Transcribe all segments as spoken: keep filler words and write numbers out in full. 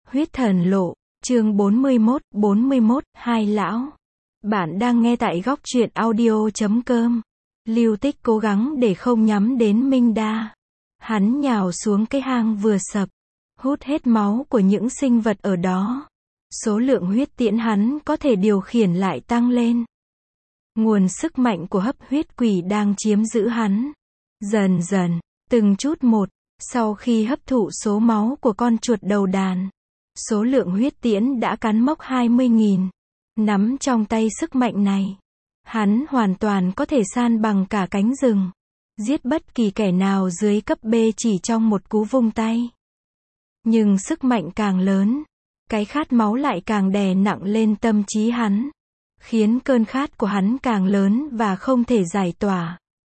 Huyết thần lộ, chương bốn mươi mốt, bốn mươi mốt, hai lão. Bạn đang nghe tại góc truyện audio chấm com. Lưu Tích cố gắng để không nhắm đến Minh Đa. Hắn nhào xuống cái hang vừa sập, hút hết máu của những sinh vật ở đó. Số lượng huyết tiễn hắn có thể điều khiển lại tăng lên. Nguồn sức mạnh của hấp huyết quỷ đang chiếm giữ hắn. Dần dần, từng chút một, sau khi hấp thụ số máu của con chuột đầu đàn, số lượng huyết tiễn đã cán mốc hai mươi nghìn. Nắm trong tay sức mạnh này, hắn hoàn toàn có thể san bằng cả cánh rừng, giết bất kỳ kẻ nào dưới cấp B chỉ trong một cú vung tay. Nhưng sức mạnh càng lớn, cái khát máu lại càng đè nặng lên tâm trí hắn, khiến cơn khát của hắn càng lớn và không thể giải tỏa.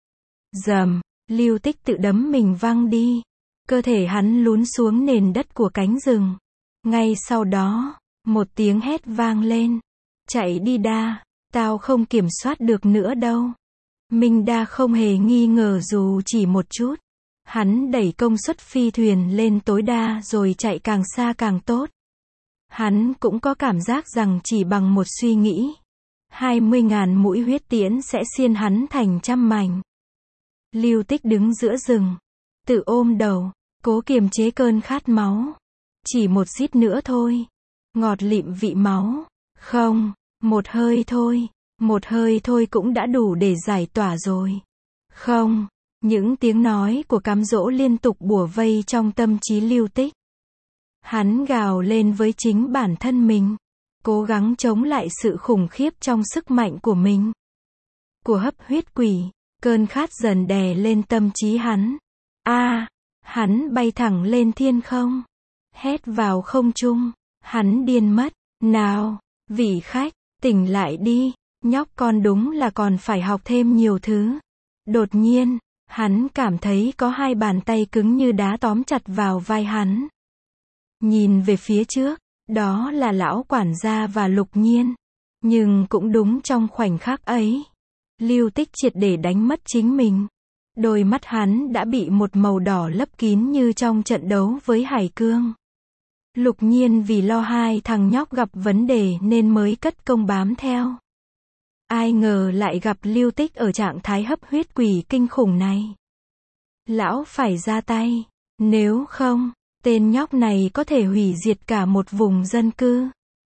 Rầm, Lưu Tích tự đấm mình văng đi, cơ thể hắn lún xuống nền đất của cánh rừng. Ngay sau đó, một tiếng hét vang lên. Chạy đi Đa, tao không kiểm soát được nữa đâu. Minh Đa không hề nghi ngờ dù chỉ một chút. Hắn đẩy công suất phi thuyền lên tối đa rồi chạy càng xa càng tốt. Hắn cũng có cảm giác rằng chỉ bằng một suy nghĩ, hai mươi ngàn mũi huyết tiễn sẽ xiên hắn thành trăm mảnh. Lưu Tích đứng giữa rừng, tự ôm đầu, cố kiềm chế cơn khát máu. Chỉ một rít nữa thôi, ngọt lịm vị máu. Không, một hơi thôi, một hơi thôi cũng đã đủ để giải tỏa rồi. Không, những tiếng nói của cám dỗ liên tục bủa vây trong tâm trí Lưu Tích. Hắn gào lên với chính bản thân mình, cố gắng chống lại sự khủng khiếp trong sức mạnh của mình. Của hấp huyết quỷ, cơn khát dần đè lên tâm trí hắn. A, à, hắn bay thẳng lên thiên không, hét vào không trung, hắn điên mất. Nào, vị khách, tỉnh lại đi, nhóc con đúng là còn phải học thêm nhiều thứ. Đột nhiên, hắn cảm thấy có hai bàn tay cứng như đá tóm chặt vào vai hắn. Nhìn về phía trước, đó là lão quản gia và Lục Nhiên. Nhưng cũng đúng trong khoảnh khắc ấy, Lưu Tích triệt để đánh mất chính mình. Đôi mắt hắn đã bị một màu đỏ lấp kín như trong trận đấu với Hải Cương. Lục Nhiên vì lo hai thằng nhóc gặp vấn đề nên mới cất công bám theo. Ai ngờ lại gặp Lưu Tích ở trạng thái hấp huyết quỷ kinh khủng này. Lão phải ra tay, nếu không, tên nhóc này có thể hủy diệt cả một vùng dân cư.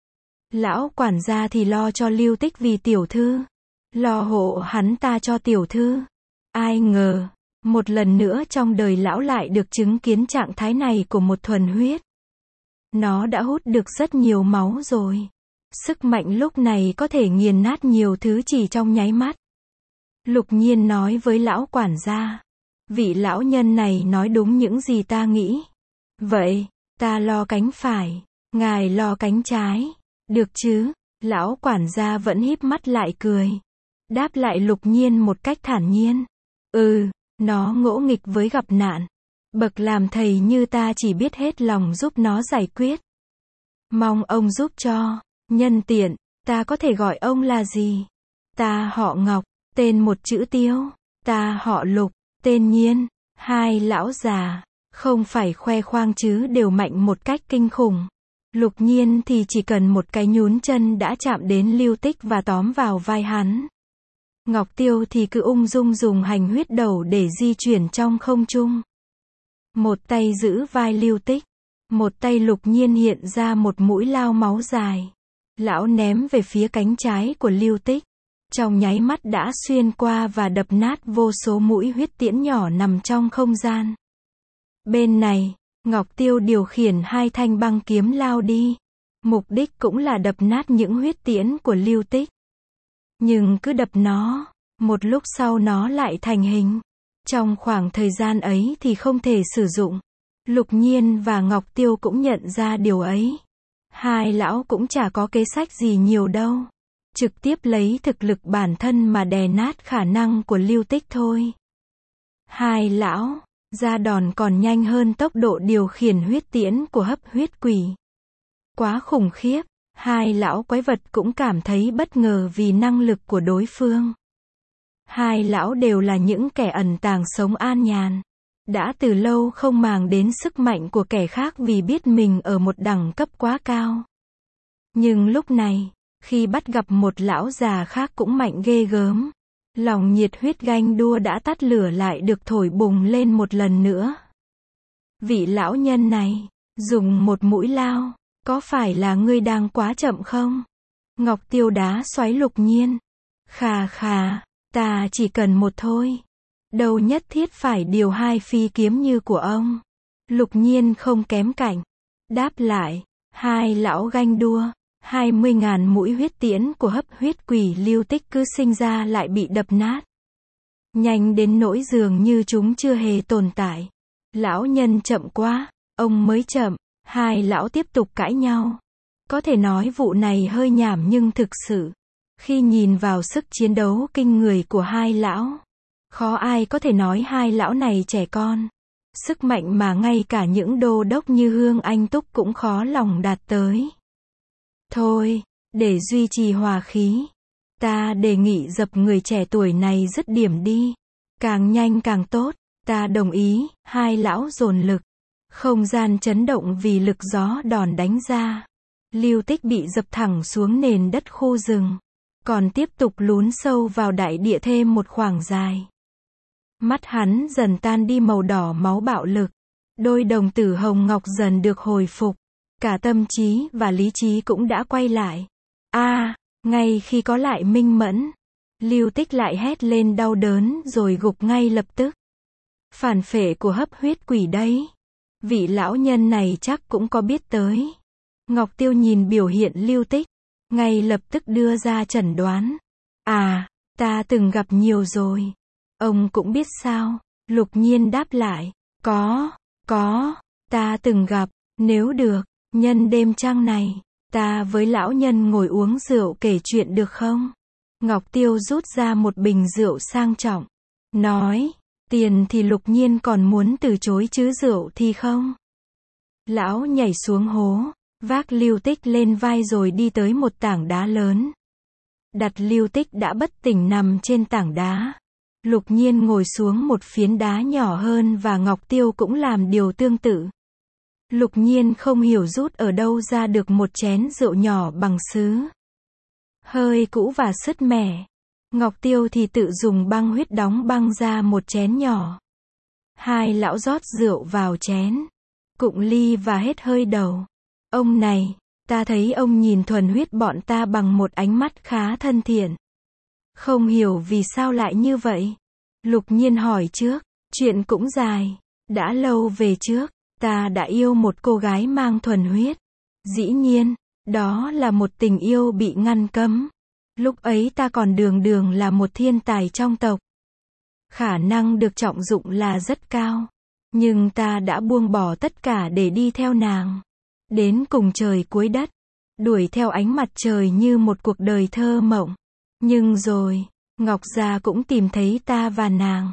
Lão quản gia thì lo cho Lưu Tích vì tiểu thư, lo hộ hắn ta cho tiểu thư. Ai ngờ, một lần nữa trong đời lão lại được chứng kiến trạng thái này của một thuần huyết. Nó đã hút được rất nhiều máu rồi. Sức mạnh lúc này có thể nghiền nát nhiều thứ chỉ trong nháy mắt. Lục Nhiên nói với lão quản gia. Vị lão nhân này nói đúng những gì ta nghĩ. Vậy, ta lo cánh phải, ngài lo cánh trái. Được chứ? Lão quản gia vẫn híp mắt lại cười. Đáp lại Lục Nhiên một cách thản nhiên. Ừ, nó ngỗ nghịch với gặp nạn. Bậc làm thầy như ta chỉ biết hết lòng giúp nó giải quyết. Mong ông giúp cho. Nhân tiện, ta có thể gọi ông là gì? Ta họ Ngọc, tên một chữ Tiêu. Ta họ Lục, tên Nhiên. Hai lão già, không phải khoe khoang chứ đều mạnh một cách kinh khủng. Lục Nhiên thì chỉ cần một cái nhún chân đã chạm đến Lưu Tích và tóm vào vai hắn. Ngọc Tiêu thì cứ ung dung dùng hành huyết đầu để di chuyển trong không trung. Một tay giữ vai Lưu Tích, một tay Lục Nhiên hiện ra một mũi lao máu dài. Lão ném về phía cánh trái của Lưu Tích. Trong nháy mắt đã xuyên qua và đập nát vô số mũi huyết tiễn nhỏ nằm trong không gian. Bên này, Ngọc Tiêu điều khiển hai thanh băng kiếm lao đi. Mục đích cũng là đập nát những huyết tiễn của Lưu Tích. Nhưng cứ đập nó, một lúc sau nó lại thành hình. Trong khoảng thời gian ấy thì không thể sử dụng. Lục Nhiên và Ngọc Tiêu cũng nhận ra điều ấy. Hai lão cũng chả có kế sách gì nhiều đâu. Trực tiếp lấy thực lực bản thân mà đè nát khả năng của Lưu Tích thôi. Hai lão, ra đòn còn nhanh hơn tốc độ điều khiển huyết tiễn của hấp huyết quỷ. Quá khủng khiếp, hai lão quái vật cũng cảm thấy bất ngờ vì năng lực của đối phương. Hai lão đều là những kẻ ẩn tàng sống an nhàn. đã từ lâu không màng đến sức mạnh của kẻ khác vì biết mình ở một đẳng cấp quá cao. Nhưng lúc này, khi bắt gặp một lão già khác cũng mạnh ghê gớm, lòng nhiệt huyết ganh đua đã tắt lửa lại được thổi bùng lên một lần nữa. Vị lão nhân này, dùng một mũi lao, có phải là ngươi đang quá chậm không? Ngọc Tiêu đá xoáy Lục Nhiên. Khà khà, ta chỉ cần một thôi. Đâu nhất thiết phải điều hai phi kiếm như của ông. Lục Nhiên không kém cạnh. Đáp lại, hai lão ganh đua, hai mươi ngàn mũi huyết tiễn của hấp huyết quỷ Lưu Tích cứ sinh ra lại bị đập nát. Nhanh đến nỗi dường như chúng chưa hề tồn tại. Lão nhân chậm quá, ông mới chậm, hai lão tiếp tục cãi nhau. Có thể nói vụ này hơi nhảm nhưng thực sự, khi nhìn vào sức chiến đấu kinh người của hai lão, khó ai có thể nói hai lão này trẻ con. Sức mạnh mà ngay cả những đô đốc như Hương Anh Túc cũng khó lòng đạt tới. Thôi, để duy trì hòa khí, ta đề nghị dập người trẻ tuổi này dứt điểm đi. Càng nhanh càng tốt, ta đồng ý, hai lão dồn lực. Không gian chấn động vì lực gió đòn đánh ra. Lưu Tích bị dập thẳng xuống nền đất khu rừng, còn tiếp tục lún sâu vào đại địa thêm một khoảng dài. Mắt hắn dần tan đi màu đỏ máu bạo lực. Đôi đồng tử hồng ngọc dần được hồi phục. Cả tâm trí và lý trí cũng đã quay lại. A, à, ngay khi có lại minh mẫn, Lưu Tích lại hét lên đau đớn rồi gục ngay lập tức. Phản phệ của hấp huyết quỷ đấy. Vị lão nhân này chắc cũng có biết tới. Ngọc Tiêu nhìn biểu hiện Lưu Tích, ngay lập tức đưa ra chẩn đoán. À, ta từng gặp nhiều rồi. Ông cũng biết sao? Lục Nhiên đáp lại. Có, có, ta từng gặp. Nếu được, nhân đêm trăng này, ta với lão nhân ngồi uống rượu kể chuyện được không? Ngọc Tiêu rút ra một bình rượu sang trọng. Nói, tiền thì Lục Nhiên còn muốn từ chối chứ rượu thì không. Lão nhảy xuống hố, vác Lưu Tích lên vai rồi đi tới một tảng đá lớn. Đặt Lưu Tích đã bất tỉnh nằm trên tảng đá. Lục Nhiên ngồi xuống một phiến đá nhỏ hơn và Ngọc Tiêu cũng làm điều tương tự. Lục Nhiên không hiểu rút ở đâu ra được một chén rượu nhỏ bằng sứ. Hơi cũ và sứt mẻ. Ngọc Tiêu thì tự dùng băng huyết đóng băng ra một chén nhỏ. Hai lão rót rượu vào chén, cụng ly và hết hơi đầu. Ông này, ta thấy ông nhìn thuần huyết bọn ta bằng một ánh mắt khá thân thiện. Không hiểu vì sao lại như vậy. Lục Nhiên hỏi trước, chuyện cũng dài. Đã lâu về trước, ta đã yêu một cô gái mang thuần huyết. Dĩ nhiên, đó là một tình yêu bị ngăn cấm. Lúc ấy ta còn đường đường là một thiên tài trong tộc. Khả năng được trọng dụng là rất cao. Nhưng ta đã buông bỏ tất cả để đi theo nàng. Đến cùng trời cuối đất. Đuổi theo ánh mặt trời như một cuộc đời thơ mộng. Nhưng rồi, Ngọc Gia cũng tìm thấy ta và nàng.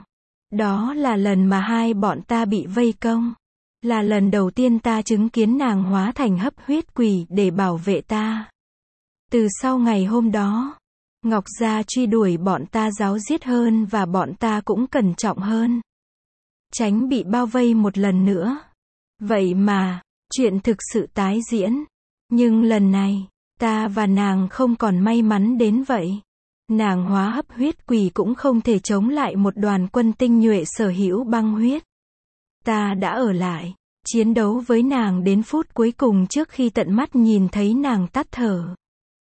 Đó là lần mà hai bọn ta bị vây công. Là lần đầu tiên ta chứng kiến nàng hóa thành hấp huyết quỷ để bảo vệ ta. Từ sau ngày hôm đó, Ngọc Gia truy đuổi bọn ta ráo riết hơn và bọn ta cũng cẩn trọng hơn. Tránh bị bao vây một lần nữa. Vậy mà, chuyện thực sự tái diễn. Nhưng lần này, ta và nàng không còn may mắn đến vậy. Nàng hóa hấp huyết quỷ cũng không thể chống lại một đoàn quân tinh nhuệ sở hữu băng huyết. Ta đã ở lại, chiến đấu với nàng đến phút cuối cùng trước khi tận mắt nhìn thấy nàng tắt thở.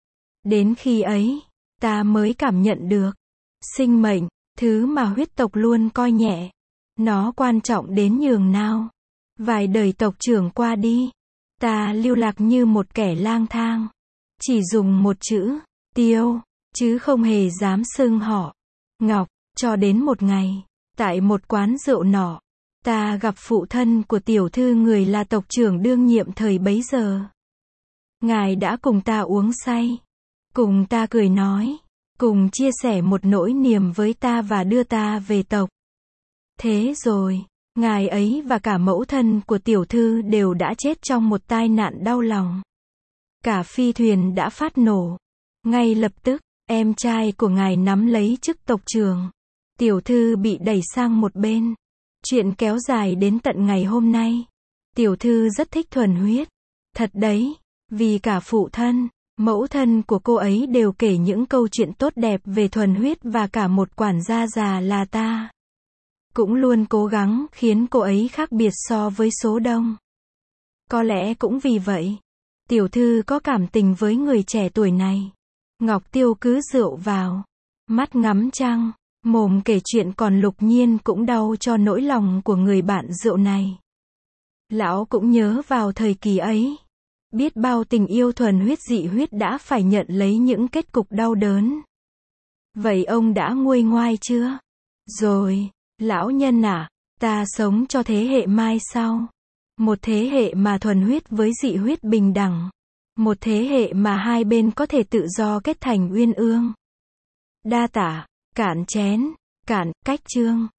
Đến khi ấy, ta mới cảm nhận được, sinh mệnh, thứ mà huyết tộc luôn coi nhẹ, nó quan trọng đến nhường nào. Vài đời tộc trưởng qua đi, ta lưu lạc như một kẻ lang thang, chỉ dùng một chữ, Tiêu, chứ không hề dám xưng họ Ngọc, cho đến một ngày, tại một quán rượu nọ, ta gặp phụ thân của tiểu thư người là tộc trưởng đương nhiệm thời bấy giờ. Ngài đã cùng ta uống say, cùng ta cười nói, cùng chia sẻ một nỗi niềm với ta và đưa ta về tộc. Thế rồi, ngài ấy và cả mẫu thân của tiểu thư đều đã chết trong một tai nạn đau lòng. Cả phi thuyền đã phát nổ. Ngay lập tức, em trai của ngài nắm lấy chức tộc trưởng. Tiểu thư bị đẩy sang một bên. Chuyện kéo dài đến tận ngày hôm nay. Tiểu thư rất thích thuần huyết. Thật đấy, vì cả phụ thân, mẫu thân của cô ấy đều kể những câu chuyện tốt đẹp về thuần huyết và cả một quản gia già là ta. Cũng luôn cố gắng khiến cô ấy khác biệt so với số đông. Có lẽ cũng vì vậy, tiểu thư có cảm tình với người trẻ tuổi này. Ngọc Tiêu cứ rượu vào, mắt ngắm trăng, mồm kể chuyện, còn Lục Nhiên cũng đau cho nỗi lòng của người bạn rượu này. Lão cũng nhớ vào thời kỳ ấy, biết bao tình yêu thuần huyết dị huyết đã phải nhận lấy những kết cục đau đớn. Vậy ông đã nguôi ngoai chưa? Rồi, lão nhân à, ta sống cho thế hệ mai sau. Một thế hệ mà thuần huyết với dị huyết bình đẳng. Một thế hệ mà hai bên có thể tự do kết thành uyên ương. Đa tả, cạn chén, cạn, cách chương.